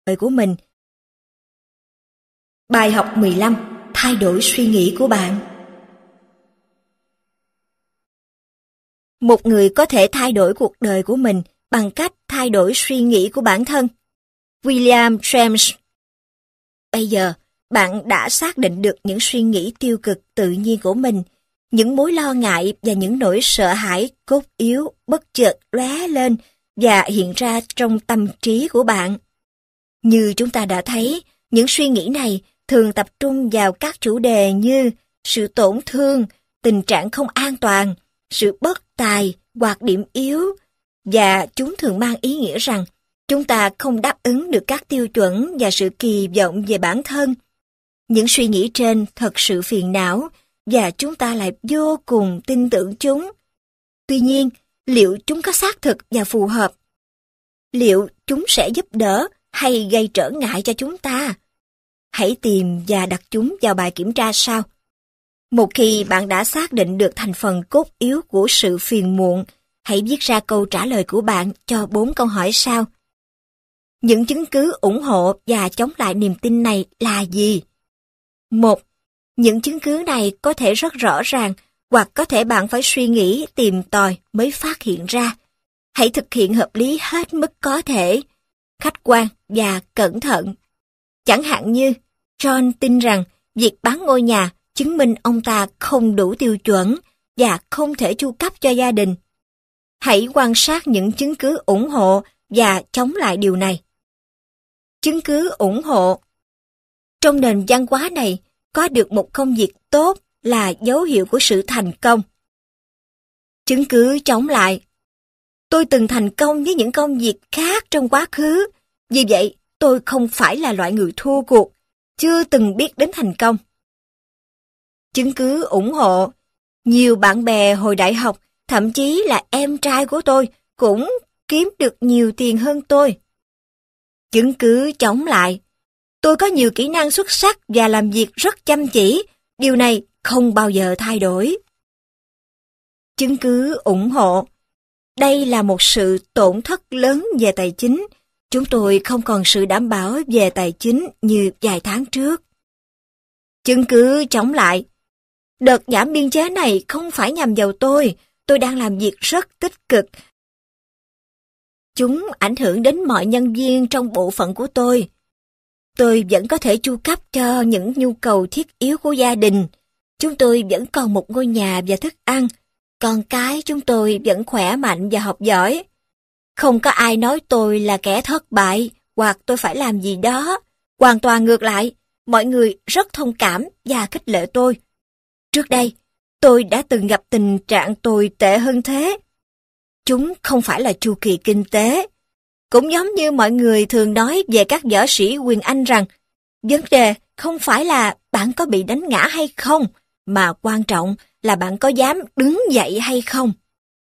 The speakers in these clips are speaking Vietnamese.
đời của mình. Bài học 15. Thay đổi suy nghĩ của bạn. Một người có thể thay đổi cuộc đời của mình bằng cách thay đổi suy nghĩ của bản thân. William James. Bây giờ, bạn đã xác định được những suy nghĩ tiêu cực tự nhiên của mình, những mối lo ngại và những nỗi sợ hãi cốt yếu bất chợt lóe lên và hiện ra trong tâm trí của bạn. Như chúng ta đã thấy, những suy nghĩ này thường tập trung vào các chủ đề như sự tổn thương, tình trạng không an toàn, sự bất tài hoặc điểm yếu, và chúng thường mang ý nghĩa rằng chúng ta không đáp ứng được các tiêu chuẩn và sự kỳ vọng về bản thân. Những suy nghĩ trên thật sự phiền não và chúng ta lại vô cùng tin tưởng chúng. Tuy nhiên, liệu chúng có xác thực và phù hợp? Liệu chúng sẽ giúp đỡ hay gây trở ngại cho chúng ta? Hãy tìm và đặt chúng vào bài kiểm tra sau. Một khi bạn đã xác định được thành phần cốt yếu của sự phiền muộn, hãy viết ra câu trả lời của bạn cho 4 câu hỏi sau. Những chứng cứ ủng hộ và chống lại niềm tin này là gì? 1. Những chứng cứ này có thể rất rõ ràng, hoặc có thể bạn phải suy nghĩ tìm tòi mới phát hiện ra. Hãy thực hiện hợp lý hết mức có thể, khách quan và cẩn thận. Chẳng hạn như, John tin rằng việc bán ngôi nhà chứng minh ông ta không đủ tiêu chuẩn và không thể chu cấp cho gia đình. Hãy quan sát những chứng cứ ủng hộ và chống lại điều này. Chứng cứ ủng hộ. Trong nền văn hóa này, có được một công việc tốt là dấu hiệu của sự thành công. Chứng cứ chống lại. Tôi từng thành công với những công việc khác trong quá khứ, vì vậy tôi không phải là loại người thua cuộc, chưa từng biết đến thành công. Chứng cứ ủng hộ. Nhiều bạn bè hồi đại học, thậm chí là em trai của tôi, cũng kiếm được nhiều tiền hơn tôi. Chứng cứ chống lại. Tôi có nhiều kỹ năng xuất sắc và làm việc rất chăm chỉ, điều này không bao giờ thay đổi. Chứng cứ ủng hộ. Đây là một sự tổn thất lớn về tài chính. Chúng tôi không còn sự đảm bảo về tài chính như vài tháng trước. Chứng cứ chống lại. Đợt giảm biên chế này không phải nhằm vào tôi đang làm việc rất tích cực. Chúng ảnh hưởng đến mọi nhân viên trong bộ phận của tôi. Tôi vẫn có thể chu cấp cho những nhu cầu thiết yếu của gia đình. Chúng tôi vẫn còn một ngôi nhà và thức ăn. Con cái chúng tôi vẫn khỏe mạnh và học giỏi. Không có ai nói tôi là kẻ thất bại hoặc tôi phải làm gì đó. Hoàn toàn ngược lại, mọi người rất thông cảm và khích lệ tôi. Trước đây, tôi đã từng gặp tình trạng tồi tệ hơn thế. Chúng không phải là chu kỳ kinh tế. Cũng giống như mọi người thường nói về các võ sĩ quyền Anh rằng, vấn đề không phải là bạn có bị đánh ngã hay không, mà quan trọng là bạn có dám đứng dậy hay không.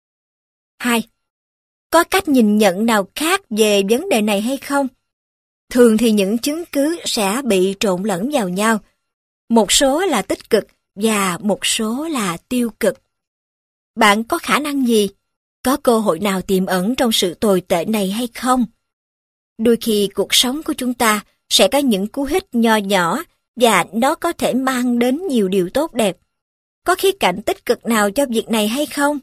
2. Có cách nhìn nhận nào khác về vấn đề này hay không? Thường thì những chứng cứ sẽ bị trộn lẫn vào nhau. Một số là tích cực và một số là tiêu cực. Bạn có khả năng gì? Có cơ hội nào tiềm ẩn trong sự tồi tệ này hay không? Đôi khi cuộc sống của chúng ta sẽ có những cú hích nho nhỏ và nó có thể mang đến nhiều điều tốt đẹp. Có khía cạnh tích cực nào cho việc này hay không?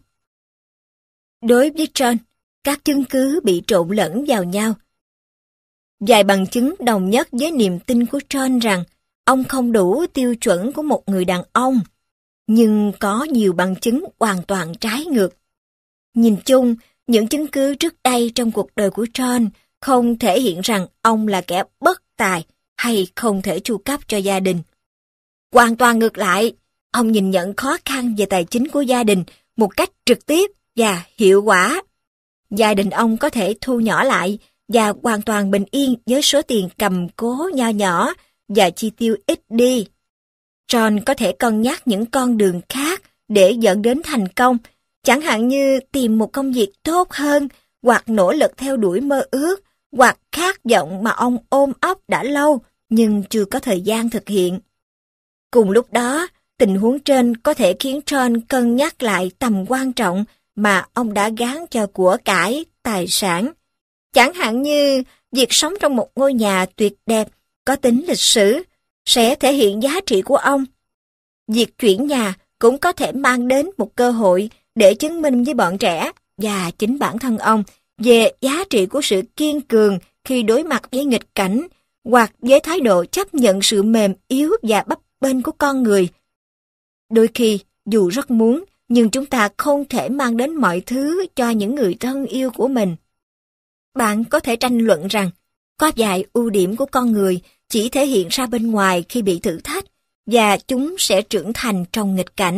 Đối với John, các chứng cứ bị trộn lẫn vào nhau. Vài bằng chứng đồng nhất với niềm tin của John rằng ông không đủ tiêu chuẩn của một người đàn ông, nhưng có nhiều bằng chứng hoàn toàn trái ngược. Nhìn chung, những chứng cứ trước đây trong cuộc đời của John không thể hiện rằng ông là kẻ bất tài hay không thể chu cấp cho gia đình. Hoàn toàn ngược lại, ông nhìn nhận khó khăn về tài chính của gia đình một cách trực tiếp và hiệu quả. Gia đình ông có thể thu nhỏ lại và hoàn toàn bình yên với số tiền cầm cố nho nhỏ và chi tiêu ít đi. John có thể cân nhắc những con đường khác để dẫn đến thành công, chẳng hạn như tìm một công việc tốt hơn, hoặc nỗ lực theo đuổi mơ ước, hoặc khát vọng mà ông ôm ấp đã lâu nhưng chưa có thời gian thực hiện. Cùng lúc đó, tình huống trên có thể khiến John cân nhắc lại tầm quan trọng mà ông đã gán cho của cải, tài sản. Chẳng hạn như Việc sống trong một ngôi nhà tuyệt đẹp, có tính lịch sử, sẽ thể hiện giá trị của ông. Việc chuyển nhà cũng có thể mang đến một cơ hội để chứng minh với bọn trẻ và chính bản thân ông về giá trị của sự kiên cường khi đối mặt với nghịch cảnh hoặc với thái độ chấp nhận sự mềm yếu và bấp bênh của con người. Đôi khi, dù rất muốn, nhưng chúng ta không thể mang đến mọi thứ cho những người thân yêu của mình. Bạn có thể tranh luận rằng, có vài ưu điểm của con người chỉ thể hiện ra bên ngoài khi bị thử thách, và chúng sẽ trưởng thành trong nghịch cảnh.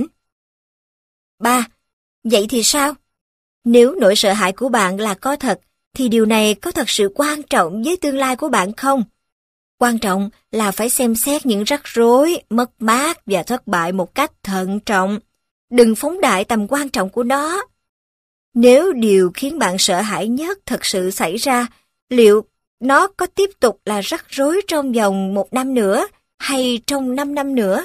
3. Vậy thì sao? Nếu nỗi sợ hãi của bạn là có thật, thì điều này có thật sự quan trọng với tương lai của bạn không? Quan trọng là phải xem xét những rắc rối, mất mát và thất bại một cách thận trọng. Đừng phóng đại tầm quan trọng của nó. Nếu điều khiến bạn sợ hãi nhất thật sự xảy ra, liệu nó có tiếp tục là rắc rối trong vòng 1 năm nữa hay trong 5 năm nữa?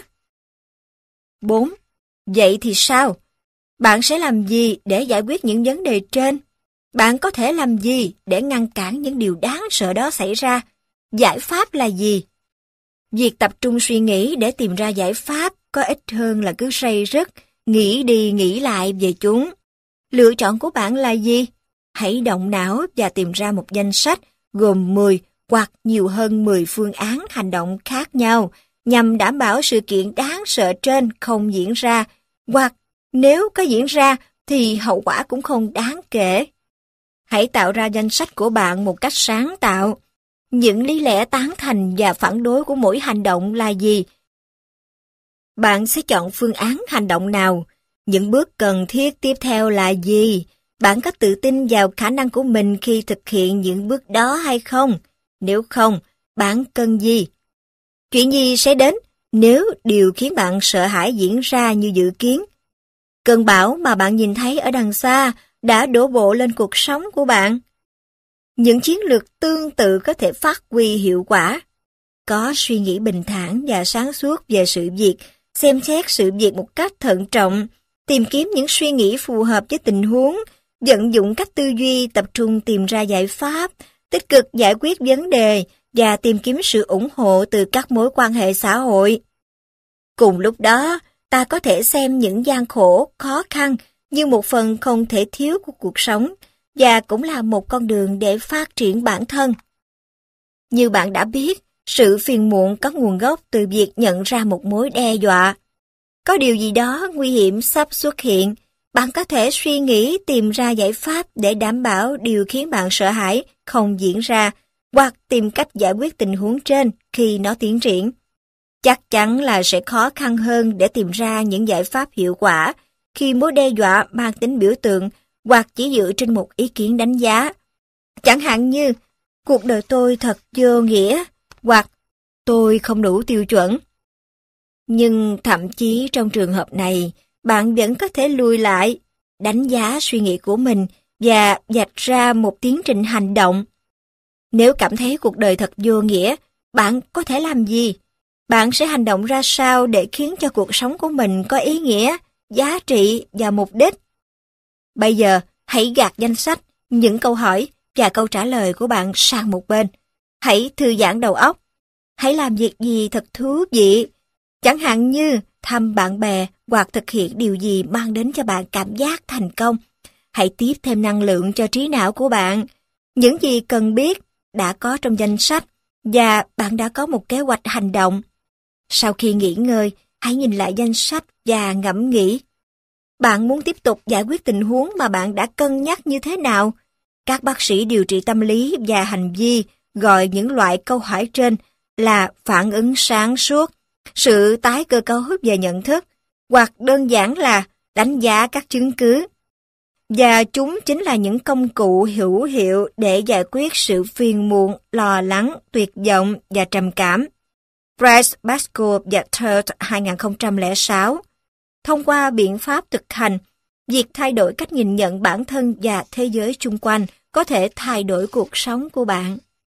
4. Vậy thì sao? Bạn sẽ làm gì để giải quyết những vấn đề trên? Bạn có thể làm gì để ngăn cản những điều đáng sợ đó xảy ra? Giải pháp là gì? Việc tập trung suy nghĩ để tìm ra giải pháp có ích hơn là cứ day dứt, nghĩ đi nghĩ lại về chúng. Lựa chọn của bạn là gì? Hãy động não và tìm ra một danh sách gồm 10 hoặc nhiều hơn 10 phương án hành động khác nhau nhằm đảm bảo sự kiện đáng sợ trên không diễn ra, hoặc nếu có diễn ra thì hậu quả cũng không đáng kể. Hãy tạo ra danh sách của bạn một cách sáng tạo. Những lý lẽ tán thành và phản đối của mỗi hành động là gì? Bạn sẽ chọn phương án hành động nào? Những bước cần thiết tiếp theo là gì? Bạn có tự tin vào khả năng của mình khi thực hiện những bước đó hay không? Nếu không, bạn cần gì? Chuyện gì sẽ đến nếu điều khiến bạn sợ hãi diễn ra như dự kiến? Cơn bão mà bạn nhìn thấy ở đằng xa đã đổ bộ lên cuộc sống của bạn. Những chiến lược tương tự có thể phát huy hiệu quả. Có suy nghĩ bình thản và sáng suốt về sự việc, xem xét sự việc một cách thận trọng, tìm kiếm những suy nghĩ phù hợp với tình huống, vận dụng cách tư duy tập trung tìm ra giải pháp, tích cực giải quyết vấn đề và tìm kiếm sự ủng hộ từ các mối quan hệ xã hội. Cùng lúc đó, ta có thể xem những gian khổ, khó khăn như một phần không thể thiếu của cuộc sống và cũng là một con đường để phát triển bản thân. Như bạn đã biết, sự phiền muộn có nguồn gốc từ việc nhận ra một mối đe dọa. Có điều gì đó nguy hiểm sắp xuất hiện, bạn có thể suy nghĩ tìm ra giải pháp để đảm bảo điều khiến bạn sợ hãi không diễn ra, hoặc tìm cách giải quyết tình huống trên khi nó tiến triển. Chắc chắn là sẽ khó khăn hơn để tìm ra những giải pháp hiệu quả khi mối đe dọa mang tính biểu tượng hoặc chỉ dựa trên một ý kiến đánh giá. Chẳng hạn như, cuộc đời tôi thật vô nghĩa, hoặc tôi không đủ tiêu chuẩn. Nhưng thậm chí trong trường hợp này, bạn vẫn có thể lùi lại, đánh giá suy nghĩ của mình và vạch ra một tiến trình hành động. Nếu cảm thấy cuộc đời thật vô nghĩa, bạn có thể làm gì? Bạn sẽ hành động ra sao để khiến cho cuộc sống của mình có ý nghĩa, giá trị và mục đích? Bây giờ, hãy gạt danh sách, những câu hỏi và câu trả lời của bạn sang một bên. Hãy thư giãn đầu óc. Hãy làm việc gì thật thú vị, chẳng hạn như thăm bạn bè hoặc thực hiện điều gì mang đến cho bạn cảm giác thành công. Hãy tiếp thêm năng lượng cho trí não của bạn. Những gì cần biết đã có trong danh sách và bạn đã có một kế hoạch hành động. Sau khi nghỉ ngơi, hãy nhìn lại danh sách và ngẫm nghĩ. Bạn muốn tiếp tục giải quyết tình huống mà bạn đã cân nhắc như thế nào? Các bác sĩ điều trị tâm lý và hành vi gọi những loại câu hỏi trên là phản ứng sáng suốt, sự tái cơ cấu về nhận thức, hoặc đơn giản là đánh giá các chứng cứ. Và chúng chính là những công cụ hữu hiệu để giải quyết sự phiền muộn, lo lắng, tuyệt vọng và trầm cảm. Bryce Pascoe và Third 2006. Thông qua biện pháp thực hành, việc thay đổi cách nhìn nhận bản thân và thế giới chung quanh có thể thay đổi cuộc sống của bạn.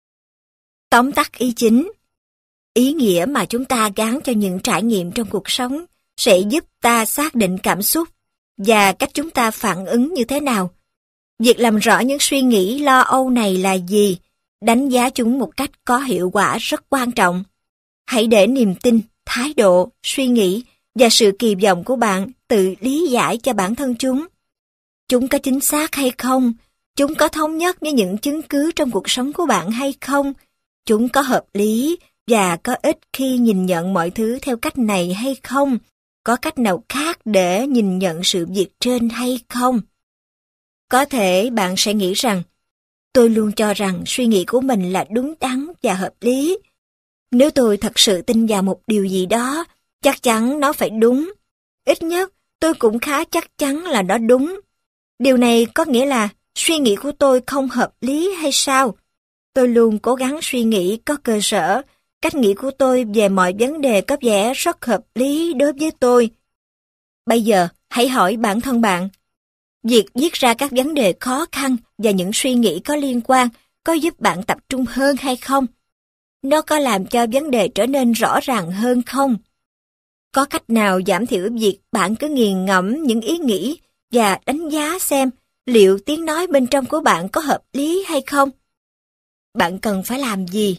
Tóm tắt ý chính. Ý nghĩa mà chúng ta gán cho những trải nghiệm trong cuộc sống sẽ giúp ta xác định cảm xúc và cách chúng ta phản ứng như thế nào. Việc làm rõ những suy nghĩ lo âu này là gì đánh giá chúng một cách có hiệu quả rất quan trọng. Hãy để niềm tin, thái độ, suy nghĩ và sự kỳ vọng của bạn tự lý giải cho bản thân chúng. Chúng có chính xác hay không? Chúng có thống nhất với những chứng cứ trong cuộc sống của bạn hay không? Chúng có hợp lý và có ích khi nhìn nhận mọi thứ theo cách này hay không? Có cách nào khác để nhìn nhận sự việc trên hay không? Có thể bạn sẽ nghĩ rằng, tôi luôn cho rằng suy nghĩ của mình là đúng đắn và hợp lý. Nếu tôi thật sự tin vào một điều gì đó, chắc chắn nó phải đúng. Ít nhất, tôi cũng khá chắc chắn là nó đúng. Điều này có nghĩa là suy nghĩ của tôi không hợp lý hay sao? Tôi luôn cố gắng suy nghĩ có cơ sở. Cách nghĩ của tôi về mọi vấn đề có vẻ rất hợp lý đối với tôi. Bây giờ, hãy hỏi bản thân bạn. Việc viết ra các vấn đề khó khăn và những suy nghĩ có liên quan có giúp bạn tập trung hơn hay không? Nó có làm cho vấn đề trở nên rõ ràng hơn không? Có cách nào giảm thiểu việc bạn cứ nghiền ngẫm những ý nghĩ và đánh giá xem liệu tiếng nói bên trong của bạn có hợp lý hay không? Bạn cần phải làm gì?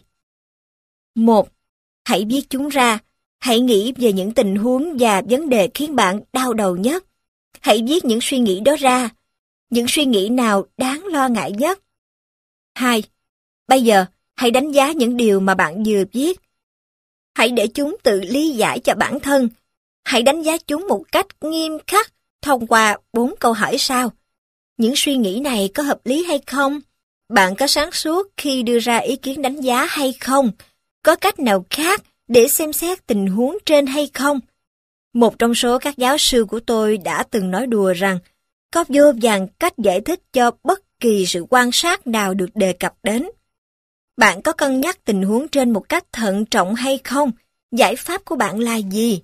1. Hãy viết chúng ra. Hãy nghĩ về những tình huống và vấn đề khiến bạn đau đầu nhất. Hãy viết những suy nghĩ đó ra. Những suy nghĩ nào đáng lo ngại nhất? 2. Bây giờ, hãy đánh giá những điều mà bạn vừa viết. Hãy để chúng tự lý giải cho bản thân. Hãy đánh giá chúng một cách nghiêm khắc thông qua 4 câu hỏi sau. Những suy nghĩ này có hợp lý hay không? Bạn có sáng suốt khi đưa ra ý kiến đánh giá hay không? Có cách nào khác để xem xét tình huống trên hay không? Một trong số các giáo sư của tôi đã từng nói đùa rằng có vô vàn cách giải thích cho bất kỳ sự quan sát nào được đề cập đến. Bạn có cân nhắc tình huống trên một cách thận trọng hay không? Giải pháp của bạn là gì?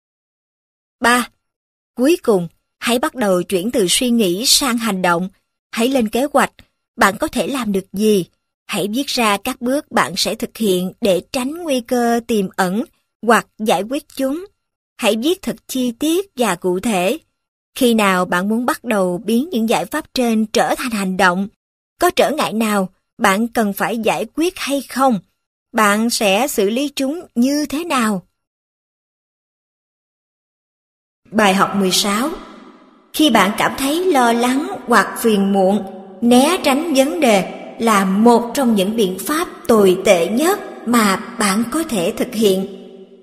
3. Cuối cùng, hãy bắt đầu chuyển từ suy nghĩ sang hành động. Hãy lên kế hoạch. Bạn có thể làm được gì? Hãy viết ra các bước bạn sẽ thực hiện để tránh nguy cơ tiềm ẩn hoặc giải quyết chúng. Hãy viết thật chi tiết và cụ thể. Khi nào bạn muốn bắt đầu biến những giải pháp trên trở thành hành động? Có trở ngại nào bạn cần phải giải quyết hay không? Bạn sẽ xử lý chúng như thế nào? Bài học 16. Khi bạn cảm thấy lo lắng hoặc phiền muộn, né tránh vấn đề là một trong những biện pháp tồi tệ nhất mà bạn có thể thực hiện.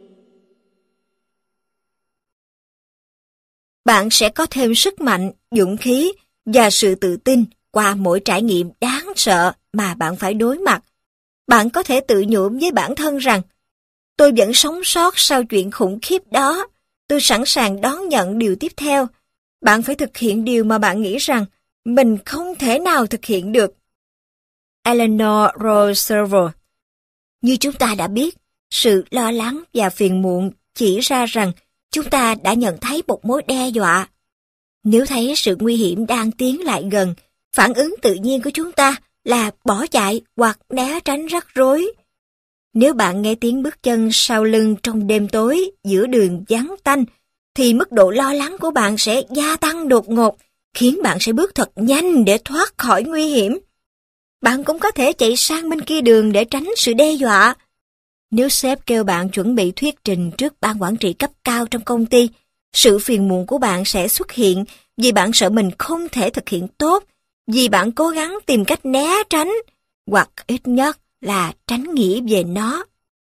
Bạn sẽ có thêm sức mạnh, dũng khí và sự tự tin qua mỗi trải nghiệm đáng sợ mà bạn phải đối mặt. Bạn có thể tự nhủ với bản thân rằng, tôi vẫn sống sót sau chuyện khủng khiếp đó, tôi sẵn sàng đón nhận điều tiếp theo. Bạn phải thực hiện điều mà bạn nghĩ rằng mình không thể nào thực hiện được. Eleanor Roosevelt. Như chúng ta đã biết, sự lo lắng và phiền muộn chỉ ra rằng chúng ta đã nhận thấy một mối đe dọa. Nếu thấy sự nguy hiểm đang tiến lại gần, phản ứng tự nhiên của chúng ta là bỏ chạy hoặc né tránh rắc rối. Nếu bạn nghe tiếng bước chân sau lưng trong đêm tối giữa đường vắng tanh, thì mức độ lo lắng của bạn sẽ gia tăng đột ngột, khiến bạn sẽ bước thật nhanh để thoát khỏi nguy hiểm. Bạn cũng có thể chạy sang bên kia đường để tránh sự đe dọa. Nếu sếp kêu bạn chuẩn bị thuyết trình trước ban quản trị cấp cao trong công ty, sự phiền muộn của bạn sẽ xuất hiện vì bạn sợ mình không thể thực hiện tốt, vì bạn cố gắng tìm cách né tránh, hoặc ít nhất là tránh nghĩ về nó.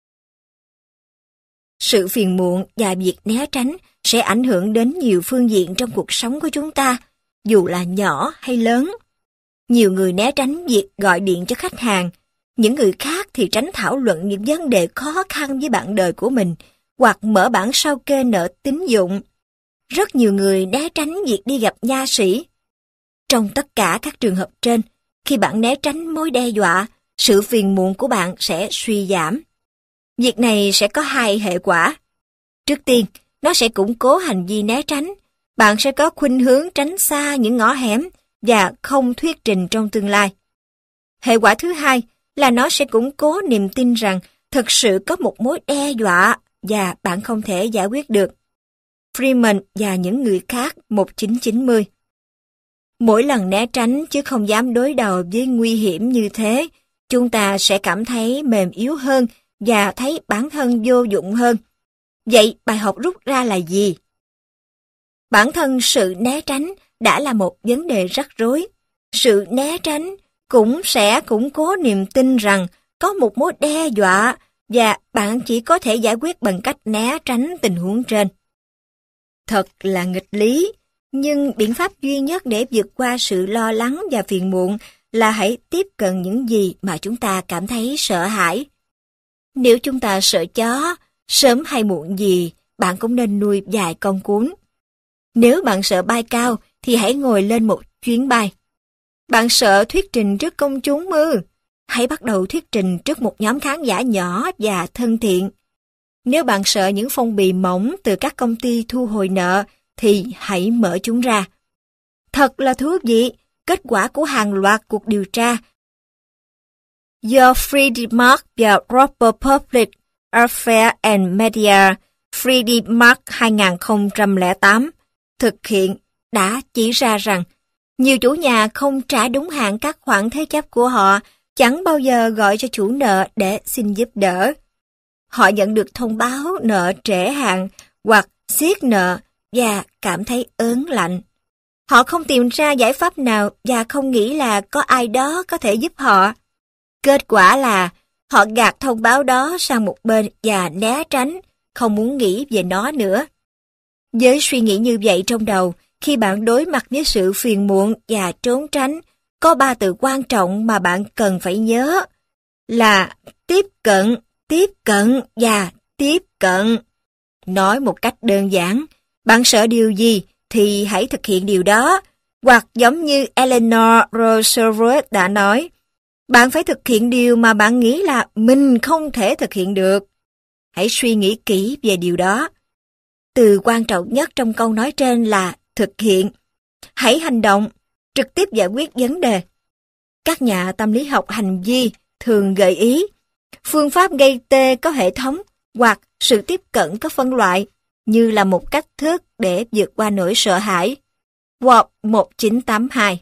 Sự phiền muộn và việc né tránh sẽ ảnh hưởng đến nhiều phương diện trong cuộc sống của chúng ta, dù là nhỏ hay lớn. Nhiều người né tránh việc gọi điện cho khách hàng, những người khác thì tránh thảo luận những vấn đề khó khăn với bạn đời của mình, hoặc mở bản sao kê nợ tín dụng. Rất nhiều người né tránh việc đi gặp nha sĩ. Trong tất cả các trường hợp trên, khi bạn né tránh mối đe dọa, sự phiền muộn của bạn sẽ suy giảm. Việc này sẽ có hai hệ quả. Trước tiên, nó sẽ củng cố hành vi né tránh. Bạn sẽ có khuynh hướng tránh xa những ngõ hẻm và không thuyết trình trong tương lai. Hệ quả thứ hai là nó sẽ củng cố niềm tin rằng thực sự có một mối đe dọa và bạn không thể giải quyết được. Freeman và những người khác 1990. Mỗi lần né tránh chứ không dám đối đầu với nguy hiểm như thế, chúng ta sẽ cảm thấy mềm yếu hơn và thấy bản thân vô dụng hơn. Vậy bài học rút ra là gì? Bản thân sự né tránh đã là một vấn đề rắc rối. Sự né tránh cũng sẽ củng cố niềm tin rằng có một mối đe dọa và bạn chỉ có thể giải quyết bằng cách né tránh tình huống trên. Thật là nghịch lý, nhưng biện pháp duy nhất để vượt qua sự lo lắng và phiền muộn là hãy tiếp cận những gì mà chúng ta cảm thấy sợ hãi. Nếu chúng ta sợ chó, sớm hay muộn gì, bạn cũng nên nuôi vài con cún. Nếu bạn sợ bay cao, thì hãy ngồi lên một chuyến bay. Bạn sợ thuyết trình trước công chúng ư? Hãy bắt đầu thuyết trình trước một nhóm khán giả nhỏ và thân thiện. Nếu bạn sợ những phong bì mỏng từ các công ty thu hồi nợ, thì hãy mở chúng ra. Thật là thú vị, kết quả của hàng loạt cuộc điều tra do Freddie Mac và Robert Public Affairs and Media Freddie Mac 2008 thực hiện đã chỉ ra rằng nhiều chủ nhà không trả đúng hạn các khoản thế chấp của họ, chẳng bao giờ gọi cho chủ nợ để xin giúp đỡ. Họ nhận được thông báo nợ trễ hạn hoặc siết nợ và cảm thấy ớn lạnh. Họ không tìm ra giải pháp nào và không nghĩ là có ai đó có thể giúp họ. Kết quả là họ gạt thông báo đó sang một bên và né tránh, không muốn nghĩ về nó nữa. Với suy nghĩ như vậy trong đầu, khi bạn đối mặt với sự phiền muộn và trốn tránh, có 3 từ quan trọng mà bạn cần phải nhớ là tiếp cận và tiếp cận. Nói một cách đơn giản, bạn sợ điều gì thì hãy thực hiện điều đó, hoặc giống như Eleanor Roosevelt đã nói, bạn phải thực hiện điều mà bạn nghĩ là mình không thể thực hiện được. Hãy suy nghĩ kỹ về điều đó. Từ quan trọng nhất trong câu nói trên là thực hiện. Hãy hành động, trực tiếp giải quyết vấn đề. Các nhà tâm lý học hành vi thường gợi ý phương pháp gây tê có hệ thống hoặc sự tiếp cận có phân loại như là một cách thức để vượt qua nỗi sợ hãi. Ward 1982.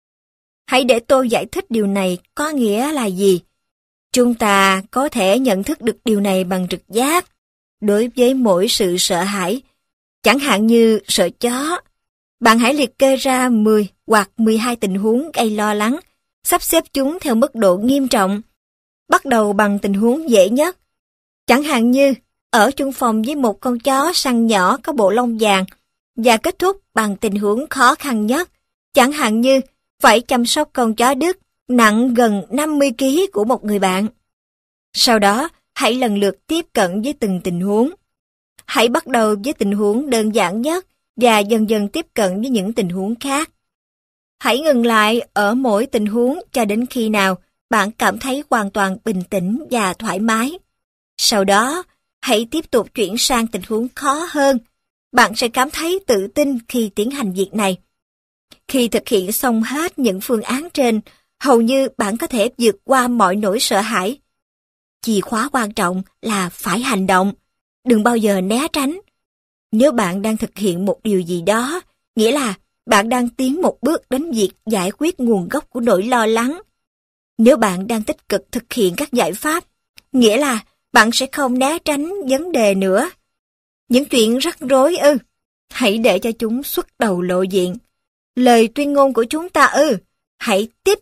Hãy để tôi giải thích điều này có nghĩa là gì. Chúng ta có thể nhận thức được điều này bằng trực giác đối với mỗi sự sợ hãi. Chẳng hạn như sợ chó. Bạn hãy liệt kê ra 10 hoặc 12 tình huống gây lo lắng, sắp xếp chúng theo mức độ nghiêm trọng. Bắt đầu bằng tình huống dễ nhất. Chẳng hạn như ở chung phòng với một con chó săn nhỏ có bộ lông vàng, và kết thúc bằng tình huống khó khăn nhất. Chẳng hạn như phải chăm sóc con chó Đức nặng gần 50 kg của một người bạn. Sau đó, hãy lần lượt tiếp cận với từng tình huống. Hãy bắt đầu với tình huống đơn giản nhất và dần dần tiếp cận với những tình huống khác. Hãy ngừng lại ở mỗi tình huống cho đến khi nào bạn cảm thấy hoàn toàn bình tĩnh và thoải mái. Sau đó, hãy tiếp tục chuyển sang tình huống khó hơn. Bạn sẽ cảm thấy tự tin khi tiến hành việc này. Khi thực hiện xong hết những phương án trên, hầu như bạn có thể vượt qua mọi nỗi sợ hãi. Chìa khóa quan trọng là phải hành động. Đừng bao giờ né tránh. Nếu bạn đang thực hiện một điều gì đó, nghĩa là bạn đang tiến một bước đến việc giải quyết nguồn gốc của nỗi lo lắng. Nếu bạn đang tích cực thực hiện các giải pháp, nghĩa là bạn sẽ không né tránh vấn đề nữa. Những chuyện rắc rối ư? Hãy để cho chúng xuất đầu lộ diện. Lời tuyên ngôn của chúng ta ư? Hãy tiếp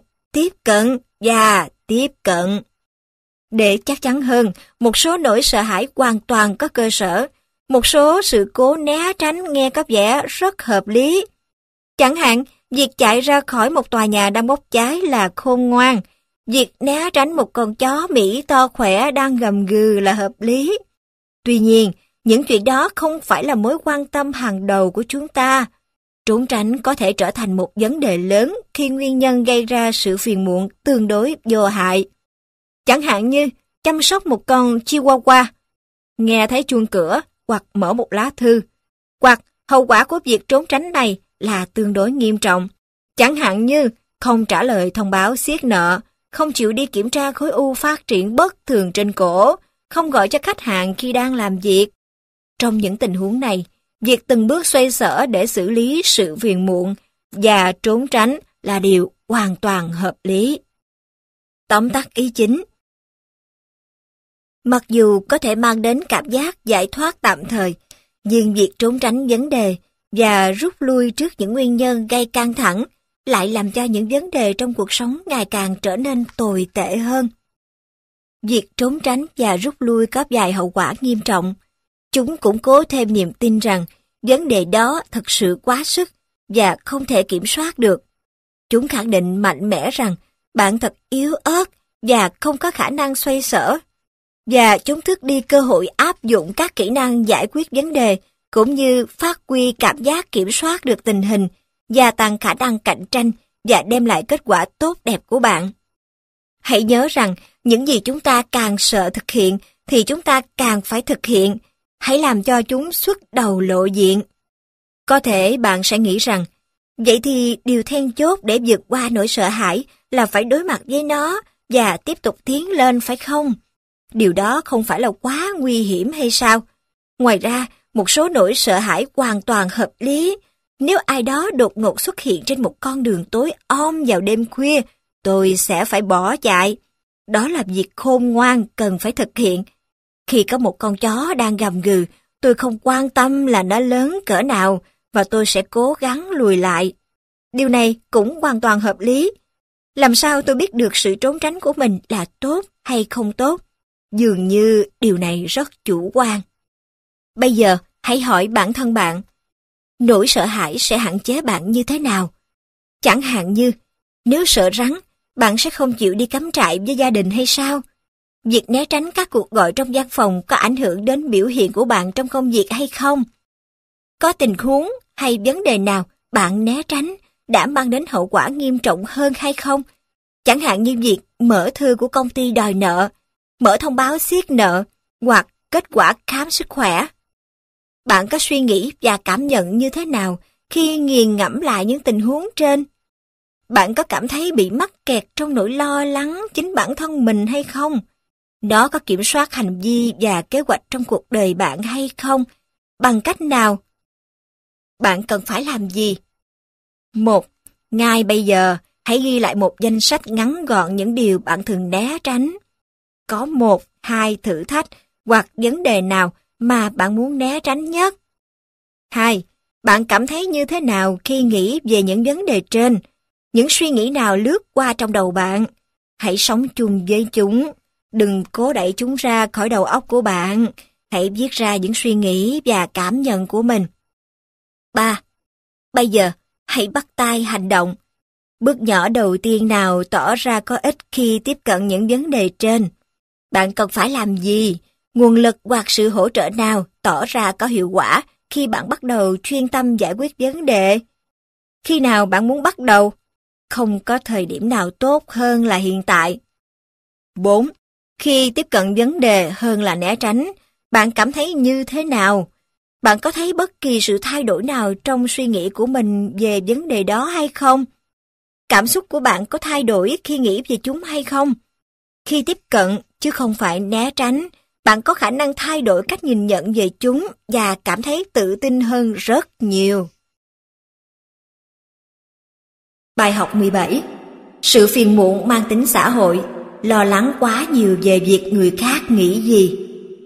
cận và tiếp cận. Để chắc chắn hơn, một số nỗi sợ hãi hoàn toàn có cơ sở. Một số sự cố né tránh nghe có vẻ rất hợp lý. Chẳng hạn, việc chạy ra khỏi một tòa nhà đang bốc cháy là khôn ngoan. Việc né tránh một con chó Mỹ to khỏe đang gầm gừ là hợp lý. Tuy nhiên, những chuyện đó không phải là mối quan tâm hàng đầu của chúng ta. Trốn tránh có thể trở thành một vấn đề lớn khi nguyên nhân gây ra sự phiền muộn tương đối vô hại. Chẳng hạn như chăm sóc một con Chihuahua, nghe thấy chuông cửa hoặc mở một lá thư, hoặc hậu quả của việc trốn tránh này là tương đối nghiêm trọng. Chẳng hạn như không trả lời thông báo siết nợ, không chịu đi kiểm tra khối u phát triển bất thường trên cổ, không gọi cho khách hàng khi đang làm việc. Trong những tình huống này, việc từng bước xoay sở để xử lý sự phiền muộn và trốn tránh là điều hoàn toàn hợp lý. Tóm tắt ý chính. Mặc dù có thể mang đến cảm giác giải thoát tạm thời, nhưng việc trốn tránh vấn đề và rút lui trước những nguyên nhân gây căng thẳng lại làm cho những vấn đề trong cuộc sống ngày càng trở nên tồi tệ hơn. Việc trốn tránh và rút lui có vài hậu quả nghiêm trọng. Chúng củng cố thêm niềm tin rằng vấn đề đó thật sự quá sức và không thể kiểm soát được. Chúng khẳng định mạnh mẽ rằng bạn thật yếu ớt và không có khả năng xoay sở. Và chúng tước đi cơ hội áp dụng các kỹ năng giải quyết vấn đề, cũng như phát huy cảm giác kiểm soát được tình hình, gia tăng khả năng cạnh tranh và đem lại kết quả tốt đẹp của bạn. Hãy nhớ rằng, những gì chúng ta càng sợ thực hiện, thì chúng ta càng phải thực hiện. Hãy làm cho chúng xuất đầu lộ diện. Có thể bạn sẽ nghĩ rằng, vậy thì điều then chốt để vượt qua nỗi sợ hãi là phải đối mặt với nó và tiếp tục tiến lên, phải không? Điều đó không phải là quá nguy hiểm hay sao? Ngoài ra, một số nỗi sợ hãi hoàn toàn hợp lý. Nếu ai đó đột ngột xuất hiện trên một con đường tối om vào đêm khuya, tôi sẽ phải bỏ chạy. Đó là việc khôn ngoan cần phải thực hiện. Khi có một con chó đang gầm gừ, tôi không quan tâm là nó lớn cỡ nào và tôi sẽ cố gắng lùi lại. Điều này cũng hoàn toàn hợp lý. Làm sao tôi biết được sự trốn tránh của mình là tốt hay không tốt? Dường như điều này rất chủ quan. Bây giờ, hãy hỏi bản thân bạn, nỗi sợ hãi sẽ hạn chế bạn như thế nào? Chẳng hạn như, nếu sợ rắn, bạn sẽ không chịu đi cắm trại với gia đình hay sao? Việc né tránh các cuộc gọi trong văn phòng có ảnh hưởng đến biểu hiện của bạn trong công việc hay không? Có tình huống hay vấn đề nào bạn né tránh đã mang đến hậu quả nghiêm trọng hơn hay không? Chẳng hạn như việc mở thư của công ty đòi nợ, mở thông báo siết nợ hoặc kết quả khám sức khỏe. Bạn có suy nghĩ và cảm nhận như thế nào khi nghiền ngẫm lại những tình huống trên? Bạn có cảm thấy bị mắc kẹt trong nỗi lo lắng chính bản thân mình hay không? Nó có kiểm soát hành vi và kế hoạch trong cuộc đời bạn hay không? Bằng cách nào? Bạn cần phải làm gì? 1. Ngay bây giờ, hãy ghi lại một danh sách ngắn gọn những điều bạn thường né tránh. Có 1, 2 thử thách hoặc vấn đề nào mà bạn muốn né tránh nhất? 2. Bạn cảm thấy như thế nào khi nghĩ về những vấn đề trên? Những suy nghĩ nào lướt qua trong đầu bạn? Hãy sống chung với chúng. Đừng cố đẩy chúng ra khỏi đầu óc của bạn. Hãy viết ra những suy nghĩ và cảm nhận của mình. 3. Bây giờ, hãy bắt tay hành động. Bước nhỏ đầu tiên nào tỏ ra có ích khi tiếp cận những vấn đề trên? Bạn cần phải làm gì? Nguồn lực hoặc sự hỗ trợ nào tỏ ra có hiệu quả khi bạn bắt đầu chuyên tâm giải quyết vấn đề? Khi nào bạn muốn bắt đầu? Không có thời điểm nào tốt hơn là hiện tại. 4. Khi tiếp cận vấn đề hơn là né tránh, bạn cảm thấy như thế nào? Bạn có thấy bất kỳ sự thay đổi nào trong suy nghĩ của mình về vấn đề đó hay không? Cảm xúc của bạn có thay đổi khi nghĩ về chúng hay không? Khi tiếp cận, chứ không phải né tránh, bạn có khả năng thay đổi cách nhìn nhận về chúng và cảm thấy tự tin hơn rất nhiều. Bài học 17. Sự phiền muộn mang tính xã hội, lo lắng quá nhiều về việc người khác nghĩ gì.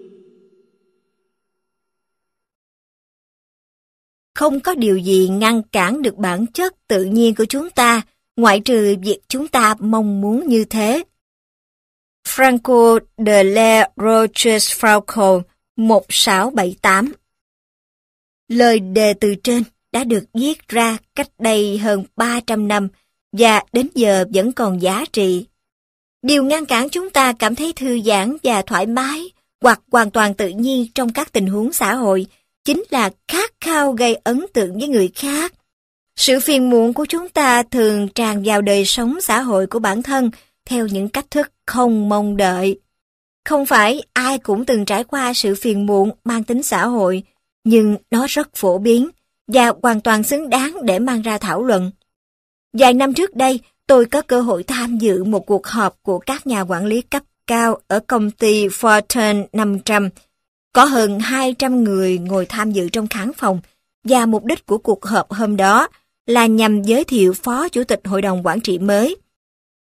Không có điều gì ngăn cản được bản chất tự nhiên của chúng ta, ngoại trừ việc chúng ta mong muốn như thế. Franco de la Rochefoucauld 1678. Lời đề từ trên đã được viết ra cách đây hơn 300 năm và đến giờ vẫn còn giá trị. Điều ngăn cản chúng ta cảm thấy thư giãn và thoải mái hoặc hoàn toàn tự nhiên trong các tình huống xã hội chính là khát khao gây ấn tượng với người khác. Sự phiền muộn của chúng ta thường tràn vào đời sống xã hội của bản thân theo những cách thức không mong đợi. Không phải ai cũng từng trải qua sự phiền muộn mang tính xã hội, nhưng nó rất phổ biến và hoàn toàn xứng đáng để mang ra thảo luận. Vài năm trước đây, tôi có cơ hội tham dự một cuộc họp của các nhà quản lý cấp cao ở công ty Fortune 500. Có hơn 200 người ngồi tham dự trong khán phòng và mục đích của cuộc họp hôm đó là nhằm giới thiệu phó chủ tịch hội đồng quản trị mới.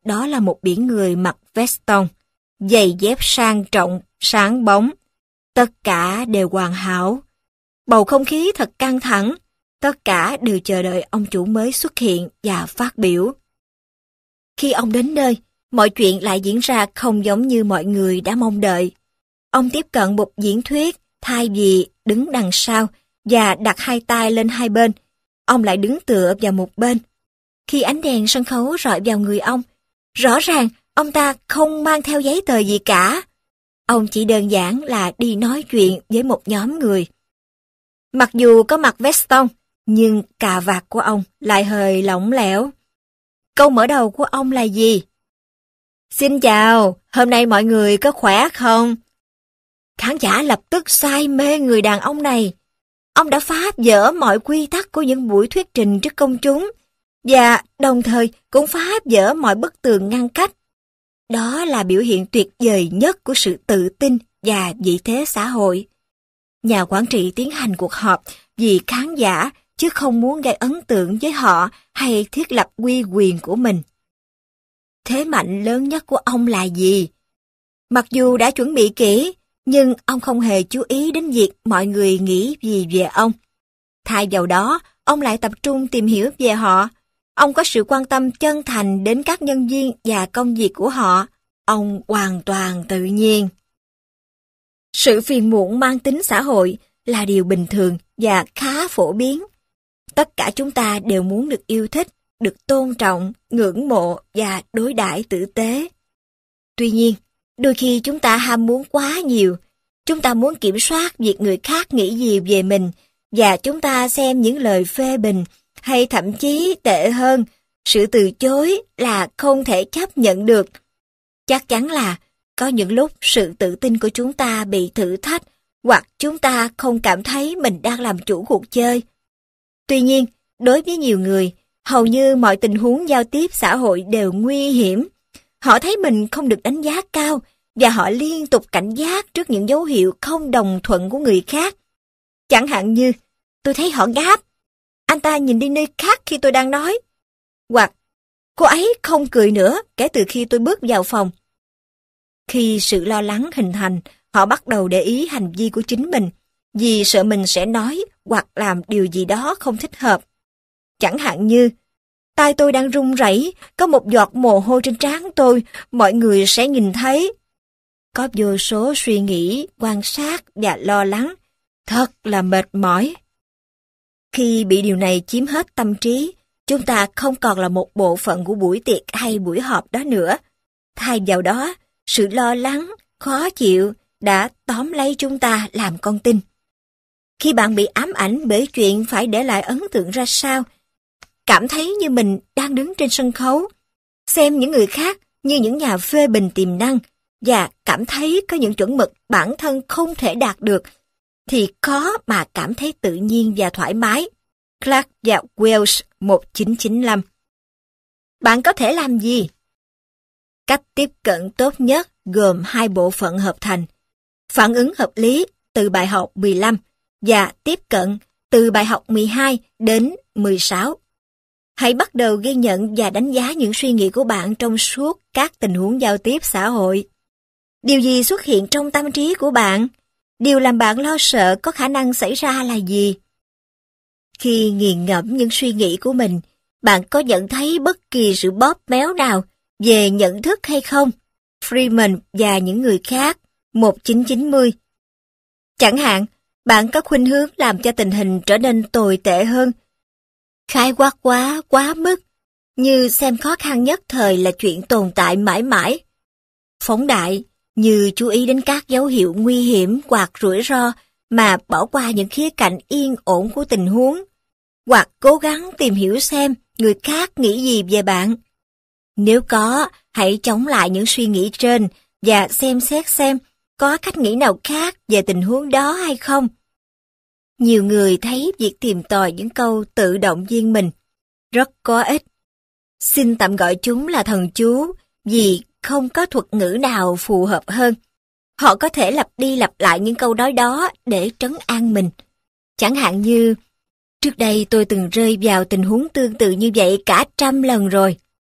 đó là một biển người mặc veston, giày dép sang trọng, sáng bóng. Tất cả đều hoàn hảo. Bầu không khí thật căng thẳng, tất cả đều chờ đợi ông chủ mới xuất hiện và phát biểu. Khi ông đến nơi, mọi chuyện lại diễn ra không giống như mọi người đã mong đợi. Ông tiếp cận một diễn thuyết, thay vì đứng đằng sau và đặt hai tay lên hai bên, ông lại đứng tựa vào một bên. Khi ánh đèn sân khấu rọi vào người ông, rõ ràng ông ta không mang theo giấy tờ gì cả. Ông chỉ đơn giản là đi nói chuyện với một nhóm người. Mặc dù có mặc veston, nhưng cà vạt của ông lại hơi lỏng lẻo. Câu mở đầu của ông là gì? Xin chào, hôm nay mọi người có khỏe không? Khán giả lập tức say mê người đàn ông này. Ông đã phá vỡ mọi quy tắc của những buổi thuyết trình trước công chúng, và đồng thời cũng phá vỡ mọi bức tường ngăn cách. Đó là biểu hiện tuyệt vời nhất của sự tự tin và vị thế xã hội. Nhà quản trị tiến hành cuộc họp vì khán giả, chứ không muốn gây ấn tượng với họ hay thiết lập uy quyền của mình. Thế mạnh lớn nhất của ông là gì? Mặc dù đã chuẩn bị kỹ, nhưng ông không hề chú ý đến việc mọi người nghĩ gì về ông. Thay vào đó, ông lại tập trung tìm hiểu về họ. Ông có sự quan tâm chân thành đến các nhân viên và công việc của họ. Ông hoàn toàn tự nhiên. Sự phiền muộn mang tính xã hội là điều bình thường và khá phổ biến. Tất cả chúng ta đều muốn được yêu thích, được tôn trọng, ngưỡng mộ và đối đãi tử tế. Tuy nhiên, đôi khi chúng ta ham muốn quá nhiều. Chúng ta muốn kiểm soát việc người khác nghĩ gì về mình, và chúng ta xem những lời phê bình, hay thậm chí tệ hơn, sự từ chối là không thể chấp nhận được. Chắc chắn là có những lúc sự tự tin của chúng ta bị thử thách, hoặc chúng ta không cảm thấy mình đang làm chủ cuộc chơi. Tuy nhiên, đối với nhiều người, hầu như mọi tình huống giao tiếp xã hội đều nguy hiểm. Họ thấy mình không được đánh giá cao, và họ liên tục cảnh giác trước những dấu hiệu không đồng thuận của người khác. Chẳng hạn như, tôi thấy họ ngáp, anh ta nhìn đi nơi khác khi tôi đang nói, hoặc cô ấy không cười nữa kể từ khi tôi bước vào phòng. Khi sự lo lắng hình thành, họ bắt đầu để ý hành vi của chính mình, vì sợ mình sẽ nói hoặc làm điều gì đó không thích hợp. Chẳng hạn như, tay tôi đang run rẩy, có một giọt mồ hôi trên trán tôi, mọi người sẽ nhìn thấy. Có vô số suy nghĩ, quan sát và lo lắng, thật là mệt mỏi. Khi bị điều này chiếm hết tâm trí, chúng ta không còn là một bộ phận của buổi tiệc hay buổi họp đó nữa. Thay vào đó, sự lo lắng, khó chịu đã tóm lấy chúng ta làm con tin. Khi bạn bị ám ảnh bởi chuyện phải để lại ấn tượng ra sao, cảm thấy như mình đang đứng trên sân khấu, xem những người khác như những nhà phê bình tiềm năng, và cảm thấy có những chuẩn mực bản thân không thể đạt được, thì khó mà cảm thấy tự nhiên và thoải mái. Clark và Wells 1995. Bạn có thể làm gì? Cách tiếp cận tốt nhất gồm hai bộ phận hợp thành: phản ứng hợp lý từ bài học 15 và tiếp cận từ bài học 12 đến 16. Hãy bắt đầu ghi nhận và đánh giá những suy nghĩ của bạn trong suốt các tình huống giao tiếp xã hội. Điều gì xuất hiện trong tâm trí của bạn? Điều làm bạn lo sợ có khả năng xảy ra là gì? Khi nghiền ngẫm những suy nghĩ của mình, bạn có nhận thấy bất kỳ sự bóp méo nào về nhận thức hay không? Freeman và những người khác, 1990. Chẳng hạn, bạn có khuynh hướng làm cho tình hình trở nên tồi tệ hơn. Khái quát quá mức, như xem khó khăn nhất thời là chuyện tồn tại mãi mãi. Phóng đại, như chú ý đến các dấu hiệu nguy hiểm hoặc rủi ro mà bỏ qua những khía cạnh yên ổn của tình huống, hoặc cố gắng tìm hiểu xem người khác nghĩ gì về bạn. Nếu có, hãy chống lại những suy nghĩ trên và xem xét xem có cách nghĩ nào khác về tình huống đó hay không. Nhiều người thấy việc tìm tòi những câu tự động viên mình rất có ích. Xin tạm gọi chúng là thần chú, vì không có thuật ngữ nào phù hợp hơn. Họ có thể lặp đi lặp lại những câu nói đó để trấn an mình. Chẳng hạn như, trước đây tôi từng rơi vào tình huống tương tự như vậy cả 100 lần rồi.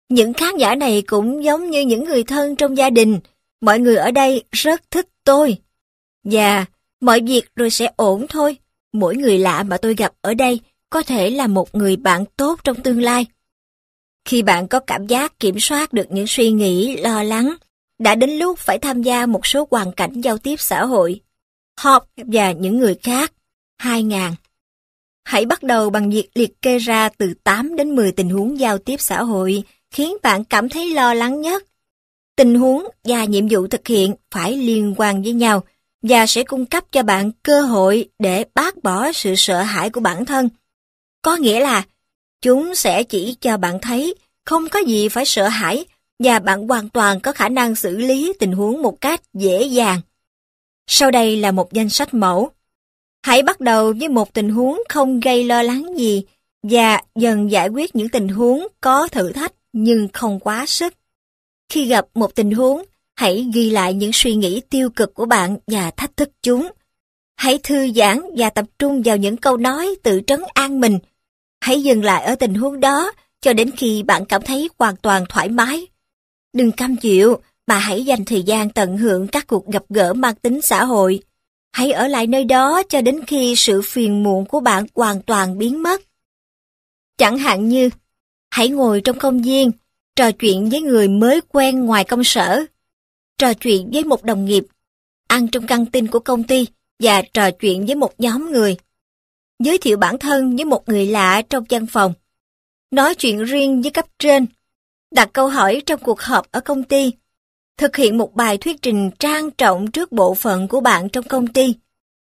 Những khán giả này cũng giống như những người thân trong gia đình. Mọi người ở đây rất thích tôi. Và mọi việc rồi sẽ ổn thôi. Mỗi người lạ mà tôi gặp ở đây có thể là một người bạn tốt trong tương lai. Khi bạn có cảm giác kiểm soát được những suy nghĩ, lo lắng, đã đến lúc phải tham gia một số hoàn cảnh giao tiếp xã hội. Họp và những người khác. 2000. Hãy bắt đầu bằng việc liệt kê ra từ 8 đến 10 tình huống giao tiếp xã hội khiến bạn cảm thấy lo lắng nhất. Tình huống và nhiệm vụ thực hiện phải liên quan với nhau và sẽ cung cấp cho bạn cơ hội để bác bỏ sự sợ hãi của bản thân. Có nghĩa là chúng sẽ chỉ cho bạn thấy không có gì phải sợ hãi và bạn hoàn toàn có khả năng xử lý tình huống một cách dễ dàng. Sau đây là một danh sách mẫu. Hãy bắt đầu với một tình huống không gây lo lắng gì và dần giải quyết những tình huống có thử thách nhưng không quá sức. Khi gặp một tình huống, hãy ghi lại những suy nghĩ tiêu cực của bạn và thách thức chúng. Hãy thư giãn và tập trung vào những câu nói tự trấn an mình. Hãy dừng lại ở tình huống đó cho đến khi bạn cảm thấy hoàn toàn thoải mái. Đừng cam chịu, mà hãy dành thời gian tận hưởng các cuộc gặp gỡ mang tính xã hội. Hãy ở lại nơi đó cho đến khi sự phiền muộn của bạn hoàn toàn biến mất. Chẳng hạn như, hãy ngồi trong công viên, trò chuyện với người mới quen ngoài công sở, trò chuyện với một đồng nghiệp, ăn trong căng tin của công ty và trò chuyện với một nhóm người. Giới thiệu bản thân với một người lạ trong văn phòng. Nói chuyện riêng với cấp trên. Đặt câu hỏi trong cuộc họp ở công ty. Thực hiện một bài thuyết trình trang trọng trước bộ phận của bạn trong công ty.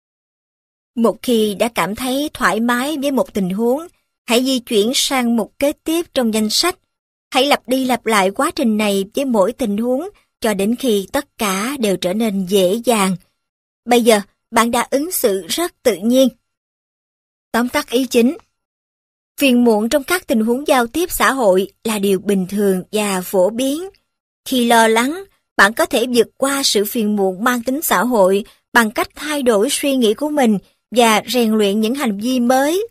Một khi đã cảm thấy thoải mái với một tình huống, hãy di chuyển sang mục kế tiếp trong danh sách. Hãy lặp đi lặp lại quá trình này với mỗi tình huống cho đến khi tất cả đều trở nên dễ dàng. Bây giờ, bạn đã ứng xử rất tự nhiên. Tóm tắt ý chính. Phiền muộn trong các tình huống giao tiếp xã hội là điều bình thường và phổ biến. Khi lo lắng, bạn có thể vượt qua sự phiền muộn mang tính xã hội bằng cách thay đổi suy nghĩ của mình và rèn luyện những hành vi mới.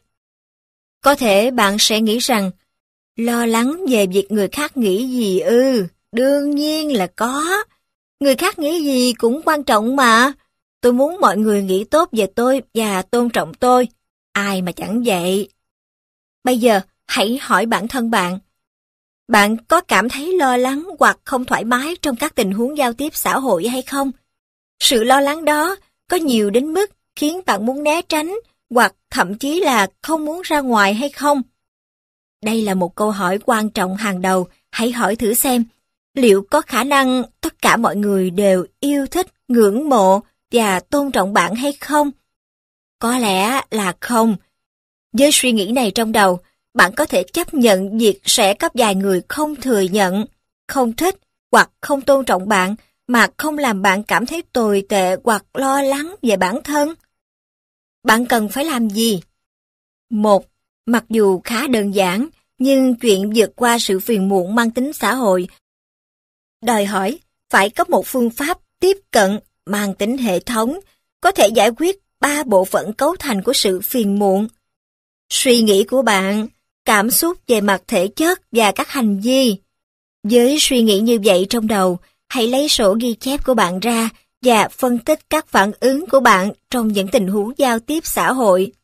Có thể bạn sẽ nghĩ rằng, lo lắng về việc người khác nghĩ gì ư? Đương nhiên là có. Người khác nghĩ gì cũng quan trọng mà. Tôi muốn mọi người nghĩ tốt về tôi và tôn trọng tôi. Ai mà chẳng vậy. Bây giờ, hãy hỏi bản thân bạn. Bạn có cảm thấy lo lắng hoặc không thoải mái trong các tình huống giao tiếp xã hội hay không? Sự lo lắng đó có nhiều đến mức khiến bạn muốn né tránh hoặc thậm chí là không muốn ra ngoài hay không? Đây là một câu hỏi quan trọng hàng đầu. Hãy hỏi thử xem, liệu có khả năng tất cả mọi người đều yêu thích, ngưỡng mộ và tôn trọng bạn hay không? Có lẽ là không. Với suy nghĩ này trong đầu, bạn có thể chấp nhận việc sẽ có vài người không thừa nhận, không thích hoặc không tôn trọng bạn mà không làm bạn cảm thấy tồi tệ hoặc lo lắng về bản thân. Bạn cần phải làm gì? 1. Mặc dù khá đơn giản, nhưng chuyện vượt qua sự phiền muộn mang tính xã hội đòi hỏi phải có một phương pháp tiếp cận mang tính hệ thống, có thể giải quyết 3 bộ phận cấu thành của sự phiền muộn. Suy nghĩ của bạn, cảm xúc về mặt thể chất và các hành vi. Với suy nghĩ như vậy trong đầu, hãy lấy sổ ghi chép của bạn ra và phân tích các phản ứng của bạn trong những tình huống giao tiếp xã hội.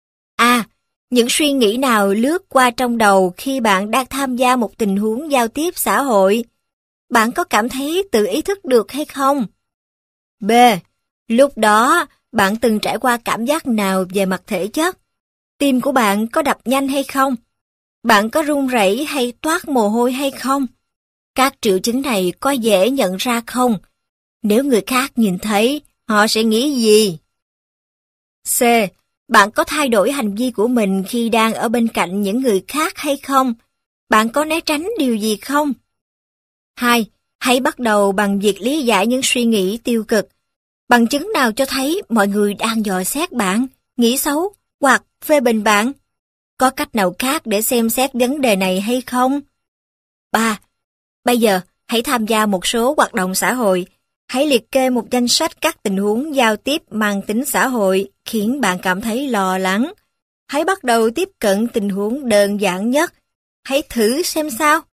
Những suy nghĩ nào lướt qua trong đầu khi bạn đang tham gia một tình huống giao tiếp xã hội? Bạn có cảm thấy tự ý thức được hay không? B. Lúc đó, bạn từng trải qua cảm giác nào về mặt thể chất? Tim của bạn có đập nhanh hay không? Bạn có run rẩy hay toát mồ hôi hay không? Các triệu chứng này có dễ nhận ra không? Nếu người khác nhìn thấy, họ sẽ nghĩ gì? C. Bạn có thay đổi hành vi của mình khi đang ở bên cạnh những người khác hay không? Bạn có né tránh điều gì không? 2. Hãy bắt đầu bằng việc lý giải những suy nghĩ tiêu cực. Bằng chứng nào cho thấy mọi người đang dò xét bạn, nghĩ xấu hoặc phê bình bạn? Có cách nào khác để xem xét vấn đề này hay không? 3. Bây giờ, hãy tham gia một số hoạt động xã hội. Hãy liệt kê một danh sách các tình huống giao tiếp mang tính xã hội khiến bạn cảm thấy lo lắng. Hãy bắt đầu tiếp cận tình huống đơn giản nhất. Hãy thử xem sao.